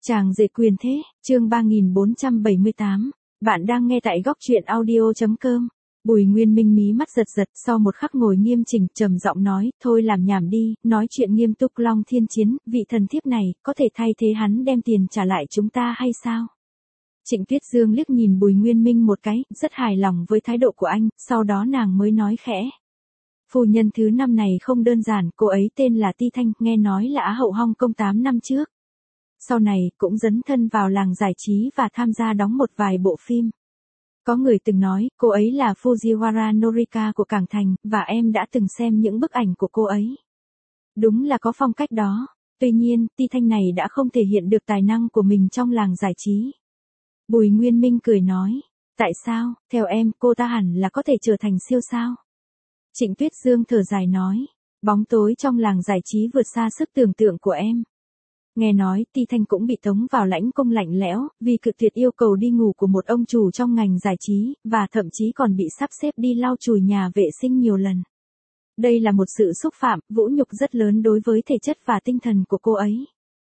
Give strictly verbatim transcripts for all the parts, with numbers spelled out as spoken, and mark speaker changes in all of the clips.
Speaker 1: Chàng rể quyền thế, chương ba nghìn bốn trăm bảy mươi tám. Bạn đang nghe tại góc truyện audio chấm com. Bùi Nguyên Minh mí mắt giật giật, sau một khắc ngồi nghiêm chỉnh, trầm giọng nói, thôi làm nhảm đi, nói chuyện nghiêm túc. Long Thiên Chiến, vị thần thiếp này, có thể thay thế hắn đem tiền trả lại chúng ta hay sao? Trịnh Tuyết Dương liếc nhìn Bùi Nguyên Minh một cái, rất hài lòng với thái độ của anh, sau đó nàng mới nói khẽ. Phu nhân thứ năm này không đơn giản, cô ấy tên là Ti Thanh, nghe nói là Á hậu Hong Kong tám năm trước. Sau này, cũng dấn thân vào làng giải trí và tham gia đóng một vài bộ phim. Có người từng nói, cô ấy là Fujiwara Norika của Cảng Thành, và em đã từng xem những bức ảnh của cô ấy. Đúng là có phong cách đó. Tuy nhiên, Ti Thanh này đã không thể hiện được tài năng của mình trong làng giải trí. Bùi Nguyên Minh cười nói, tại sao, theo em, cô ta hẳn là có thể trở thành siêu sao? Trịnh Tuyết Dương thở dài nói, bóng tối trong làng giải trí vượt xa sức tưởng tượng của em. Nghe nói, Ti Thanh cũng bị tống vào lãnh cung lạnh lẽo, vì cự tuyệt yêu cầu đi ngủ của một ông chủ trong ngành giải trí, và thậm chí còn bị sắp xếp đi lau chùi nhà vệ sinh nhiều lần. Đây là một sự xúc phạm, vũ nhục rất lớn đối với thể chất và tinh thần của cô ấy.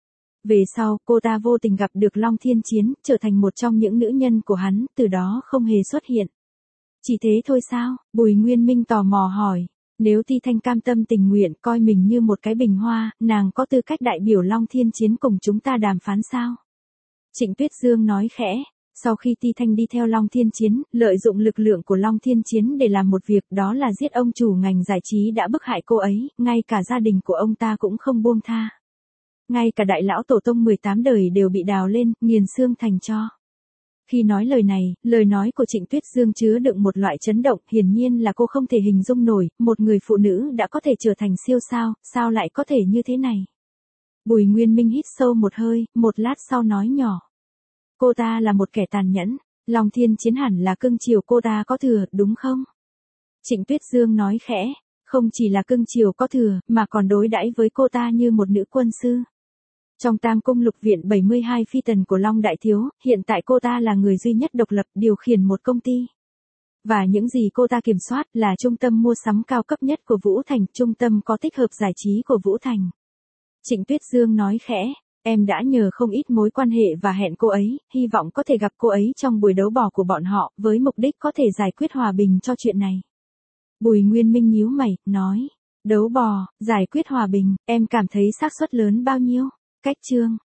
Speaker 1: Về sau, cô ta vô tình gặp được Long Thiên Chiến, trở thành một trong những nữ nhân của hắn, từ đó không hề xuất hiện. Chỉ thế thôi sao? Bùi Nguyên Minh tò mò hỏi. Nếu Ti Thanh cam tâm tình nguyện coi mình như một cái bình hoa, nàng có tư cách đại biểu Long Thiên Chiến cùng chúng ta đàm phán sao? Trịnh Tuyết Dương nói khẽ, sau khi Ti Thanh đi theo Long Thiên Chiến, lợi dụng lực lượng của Long Thiên Chiến để làm một việc, đó là giết ông chủ ngành giải trí đã bức hại cô ấy, ngay cả gia đình của ông ta cũng không buông tha. Ngay cả đại lão tổ tông mười tám đời đều bị đào lên, nghiền xương thành tro. Khi nói lời này, lời nói của Trịnh Tuyết Dương chứa đựng một loại chấn động, hiển nhiên là cô không thể hình dung nổi, một người phụ nữ đã có thể trở thành siêu sao, sao lại có thể như thế này. Bùi Nguyên Minh hít sâu một hơi, một lát sau nói nhỏ. Cô ta là một kẻ tàn nhẫn, Long Thiên Chiến hẳn là cưng chiều cô ta có thừa, đúng không? Trịnh Tuyết Dương nói khẽ, không chỉ là cưng chiều có thừa, mà còn đối đãi với cô ta như một nữ quân sư. Trong Tam Cung Lục Viện bảy mươi hai phi tần của Long Đại Thiếu, hiện tại cô ta là người duy nhất độc lập điều khiển một công ty. Và những gì cô ta kiểm soát là trung tâm mua sắm cao cấp nhất của Vũ Thành, trung tâm có tích hợp giải trí của Vũ Thành. Trịnh Tuyết Dương nói khẽ, em đã nhờ không ít mối quan hệ và hẹn cô ấy, hy vọng có thể gặp cô ấy trong buổi đấu bò của bọn họ, với mục đích có thể giải quyết hòa bình cho chuyện này. Bùi Nguyên Minh nhíu mày, nói, đấu bò, giải quyết hòa bình, em cảm thấy xác suất lớn bao nhiêu? Cách chương